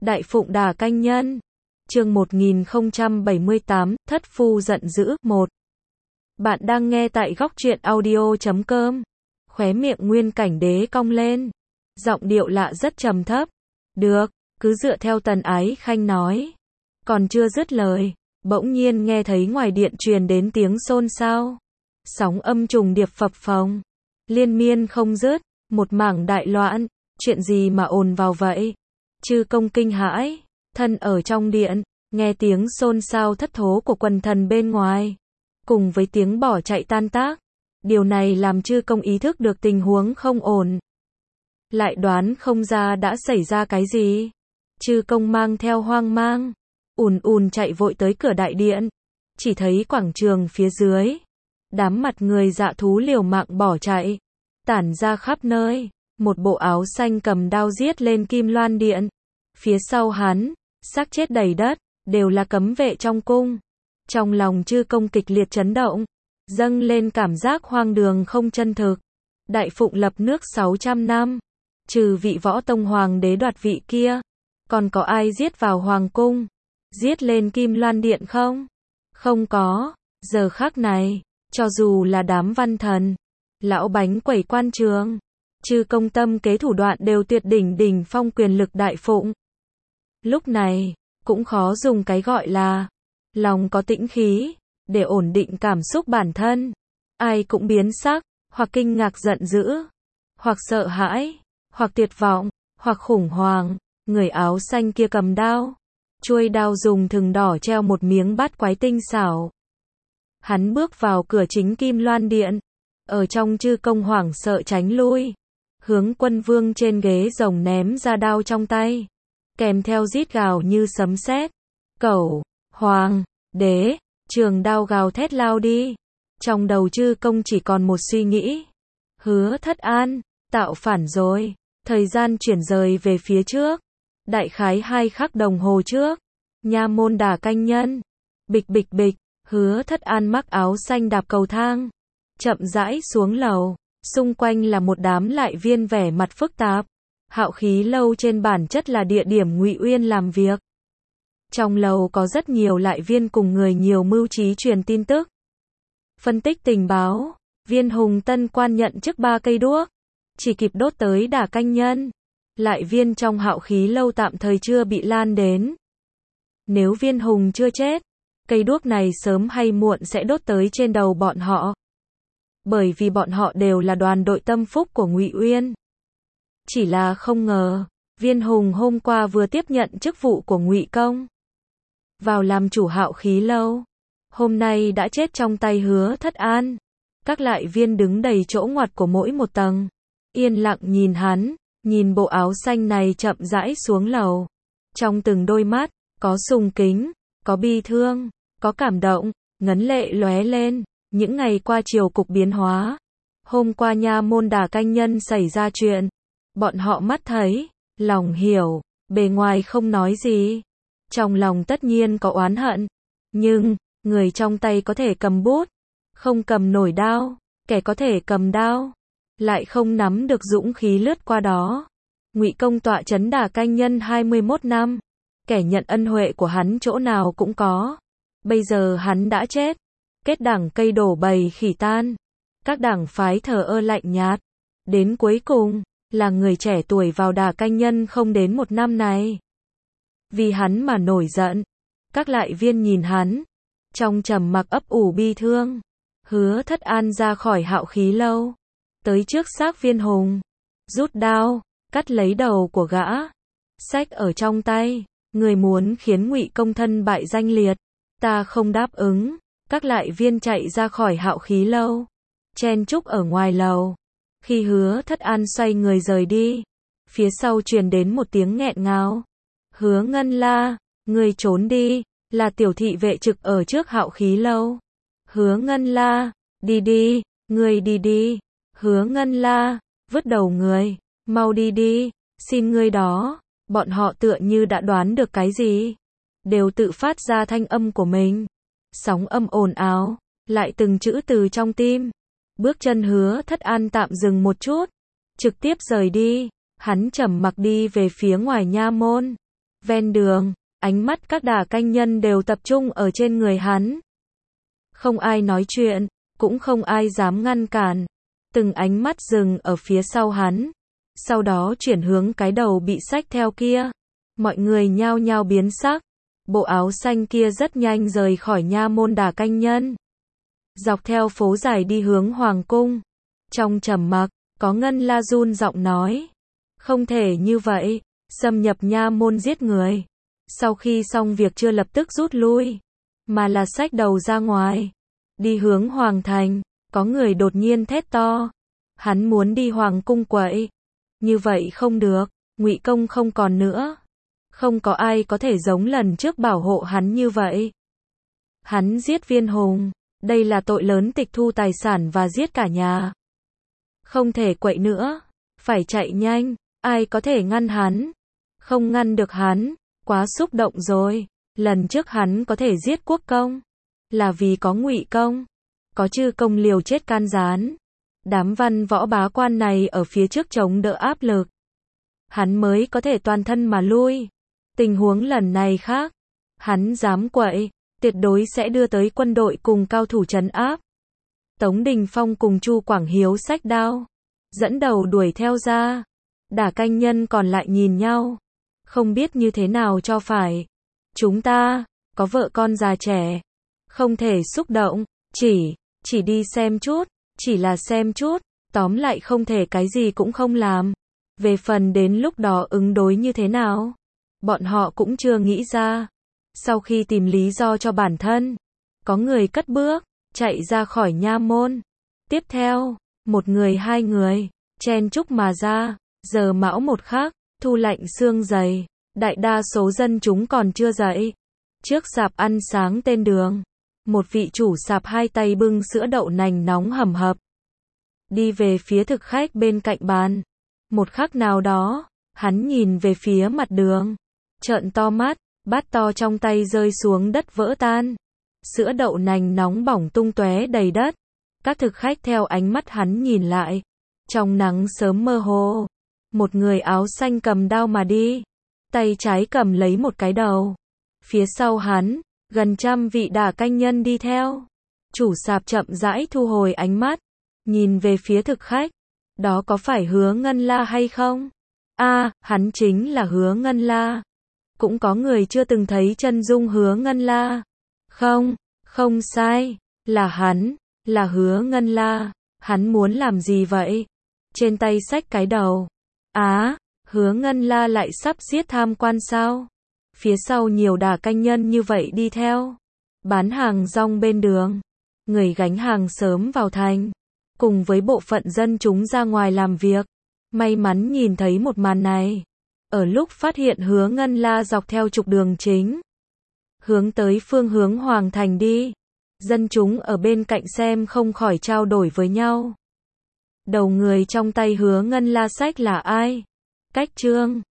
Đại Phụng Đà Canh Nhân. Chương 1078, Thất Phu giận dữ. 1. Bạn đang nghe tại góc truyện audio.com. Khóe miệng Nguyên Cảnh Đế cong lên. Giọng điệu lạ rất trầm thấp. Được, cứ dựa theo Tần Ái Khanh nói. Còn chưa dứt lời, bỗng nhiên nghe thấy ngoài điện truyền đến tiếng xôn xao. Sóng âm trùng điệp phập phồng, liên miên không dứt, một mảng đại loạn. Chuyện gì mà ồn vào vậy? Chư công kinh hãi, thân ở trong điện, nghe tiếng xôn xao thất thố của quần thần bên ngoài, cùng với tiếng bỏ chạy tan tác. Điều này làm chư công ý thức được tình huống không ổn. Lại đoán không ra đã xảy ra cái gì. Chư công mang theo hoang mang, ùn ùn chạy vội tới cửa đại điện. Chỉ thấy quảng trường phía dưới, đám mặt người dạ thú liều mạng bỏ chạy, tản ra khắp nơi. Một bộ áo xanh cầm đao giết lên Kim Loan Điện. Phía sau hắn, xác chết đầy đất, đều là cấm vệ trong cung. Trong lòng chư công kịch liệt chấn động, dâng lên cảm giác hoang đường không chân thực. Đại Phụng lập nước 600 năm, trừ vị Võ Tông Hoàng đế đoạt vị kia, còn có ai giết vào Hoàng cung, giết lên Kim Loan Điện không? Không có. Giờ khắc này, cho dù là đám văn thần, lão bánh quẩy quan trường, chư công tâm kế thủ đoạn đều tuyệt đỉnh đỉnh phong quyền lực Đại Phụng. Lúc này, cũng khó dùng cái gọi là lòng có tĩnh khí để ổn định cảm xúc bản thân. Ai cũng biến sắc, hoặc kinh ngạc giận dữ, hoặc sợ hãi, hoặc tuyệt vọng, hoặc khủng hoảng. Người áo xanh kia cầm đao, chuôi đao dùng thừng đỏ treo một miếng bát quái tinh xảo. Hắn bước vào cửa chính Kim Loan Điện, ở trong chư công hoảng sợ tránh lui, hướng Quân Vương trên ghế rồng ném ra đao trong tay, kèm theo rít gào như sấm sét. Cẩu, Hoàng đế, trường đao gào thét lao đi. Trong đầu chư công chỉ còn một suy nghĩ. Hứa Thất An, tạo phản rồi. Thời gian chuyển rời về phía trước. Đại khái 2 khắc đồng hồ trước. Nha môn Đà Canh Nhân. Bịch bịch bịch, Hứa Thất An mặc áo xanh đạp cầu thang, chậm rãi xuống lầu. Xung quanh là một đám lại viên vẻ mặt phức tạp. Hạo Khí Lâu trên bản chất là địa điểm Ngụy Uyên làm việc. Trong lầu có rất nhiều lại viên cùng người nhiều mưu trí truyền tin tức, phân tích tình báo. Viên Hùng tân quan nhận chức 3 cây đuốc, chỉ kịp đốt tới Đà Canh Nhân. Lại viên trong Hạo Khí Lâu tạm thời chưa bị lan đến. Nếu Viên Hùng chưa chết, cây đuốc này sớm hay muộn sẽ đốt tới trên đầu bọn họ. Bởi vì bọn họ đều là đoàn đội tâm phúc của Ngụy Uyên. Chỉ là không ngờ, Viên Hùng hôm qua vừa tiếp nhận chức vụ của Ngụy Công, vào làm chủ Hạo Khí Lâu, hôm nay đã chết trong tay Hứa Thất An. Các lại viên đứng đầy chỗ ngoặt của mỗi một tầng, yên lặng nhìn hắn, nhìn bộ áo xanh này chậm rãi xuống lầu. Trong từng đôi mắt, có sùng kính, có bi thương, có cảm động, ngấn lệ lóe lên. Những ngày qua triều cục biến hóa. Hôm qua nha môn Đà Canh Nhân xảy ra chuyện. Bọn họ mắt thấy, lòng hiểu, bề ngoài không nói gì. Trong lòng tất nhiên có oán hận. Nhưng, người trong tay có thể cầm bút, không cầm nổi đao. Kẻ có thể cầm đao, lại không nắm được dũng khí lướt qua đó. Ngụy Công tọa trấn Đà Canh Nhân 21 năm. Kẻ nhận ân huệ của hắn chỗ nào cũng có. Bây giờ hắn đã chết. Kết đảng cây đổ bầy khỉ tan. Các đảng phái thờ ơ lạnh nhạt. Đến cuối cùng, là người trẻ tuổi vào Đà Canh Nhân không đến 1 năm này. Vì hắn mà nổi giận. Các lại viên nhìn hắn, trong trầm mặc ấp ủ bi thương. Hứa Thất An ra khỏi Hạo Khí Lâu, tới trước xác Viên Hùng, rút đao, cắt lấy đầu của gã. Xách ở trong tay, người muốn khiến Ngụy Công thân bại danh liệt, ta không đáp ứng. Các lại viên chạy ra khỏi Hạo Khí Lâu, chen chúc ở ngoài lầu. Khi Hứa Thất An xoay người rời đi, phía sau truyền đến một tiếng nghẹn ngào. Hứa Ngân La, người trốn đi, là tiểu thị vệ trực ở trước Hạo Khí Lâu. Hứa Ngân La, đi đi, người đi đi. Hứa Ngân La, vứt đầu người, mau đi đi, xin ngươi đó. Bọn họ tựa như đã đoán được cái gì, đều tự phát ra thanh âm của mình. Sóng âm ồn ào, lại từng chữ từ trong tim. Bước chân Hứa Thất An tạm dừng một chút, trực tiếp rời đi. Hắn trầm mặc đi về phía ngoài nha môn. Ven đường, ánh mắt các đả canh nhân đều tập trung ở trên người hắn. Không ai nói chuyện, cũng không ai dám ngăn cản. Từng ánh mắt dừng ở phía sau hắn. Sau đó chuyển hướng cái đầu bị xách theo kia. Mọi người nhao nhao biến sắc. Bộ áo xanh kia rất nhanh rời khỏi nha môn đả canh nhân. Dọc theo phố dài đi hướng hoàng cung. Trong trầm mặc, có Ngân La run giọng nói. Không thể như vậy, xâm nhập nha môn giết người. Sau khi xong việc chưa lập tức rút lui, mà là xách đầu ra ngoài. Đi hướng hoàng thành, có người đột nhiên thét to. Hắn muốn đi hoàng cung quậy. Như vậy không được, Ngụy Công không còn nữa. Không có ai có thể giống lần trước bảo hộ hắn như vậy. Hắn giết Viên Hùng, đây là tội lớn, tịch thu tài sản và giết cả nhà. Không thể quậy nữa, phải chạy nhanh, ai có thể ngăn hắn? Không ngăn được hắn, quá xúc động rồi. Lần trước hắn có thể giết Quốc Công, là vì có Ngụy Công, có Chư Công liều chết can gián. Đám văn võ bá quan này ở phía trước chống đỡ áp lực. Hắn mới có thể toàn thân mà lui. Tình huống lần này khác. Hắn dám quậy, tuyệt đối sẽ đưa tới quân đội cùng cao thủ trấn áp. Tống Đình Phong cùng Chu Quảng Hiếu xách đao, dẫn đầu đuổi theo ra. Đả canh nhân còn lại nhìn nhau, không biết như thế nào cho phải. Chúng ta, có vợ con già trẻ, không thể xúc động, chỉ đi xem chút, chỉ là xem chút, tóm lại không thể cái gì cũng không làm. Về phần đến lúc đó ứng đối như thế nào, bọn họ cũng chưa nghĩ ra. Sau khi tìm lý do cho bản thân, có người cất bước, chạy ra khỏi nha môn. Tiếp theo, một người hai người, chen chúc mà ra. Giờ mão một khắc, thu lạnh sương dày, đại đa số dân chúng còn chưa dậy. Trước sạp ăn sáng tên đường, một vị chủ sạp hai tay bưng sữa đậu nành nóng hầm hập, đi về phía thực khách bên cạnh bàn. Một khắc nào đó, hắn nhìn về phía mặt đường, trợn to mắt, bát to trong tay rơi xuống đất vỡ tan. Sữa đậu nành nóng bỏng tung tóe đầy đất. Các thực khách theo ánh mắt hắn nhìn lại. Trong nắng sớm mơ hồ, một người áo xanh cầm đao mà đi, tay trái cầm lấy một cái đầu. Phía sau hắn, gần 100 vị đả canh nhân đi theo. Chủ sạp chậm rãi thu hồi ánh mắt, nhìn về phía thực khách. Đó có phải Hứa Ngân La hay không? Hắn chính là Hứa Ngân La. Cũng có người chưa từng thấy chân dung Hứa Ngân La. Không sai, là hắn, là Hứa Ngân La. Hắn muốn làm gì vậy? Trên tay xách cái đầu. Hứa Ngân La lại sắp giết tham quan sao? Phía sau nhiều đả canh nhân như vậy đi theo. Bán hàng rong bên đường, người gánh hàng sớm vào thành, cùng với bộ phận dân chúng ra ngoài làm việc. May mắn nhìn thấy một màn này. Ở lúc phát hiện Hứa Ngân La dọc theo trục đường chính, hướng tới phương hướng Hoàng Thành đi. Dân chúng ở bên cạnh xem không khỏi trao đổi với nhau. Đầu người trong tay Hứa Ngân La xách là ai? Cách Trương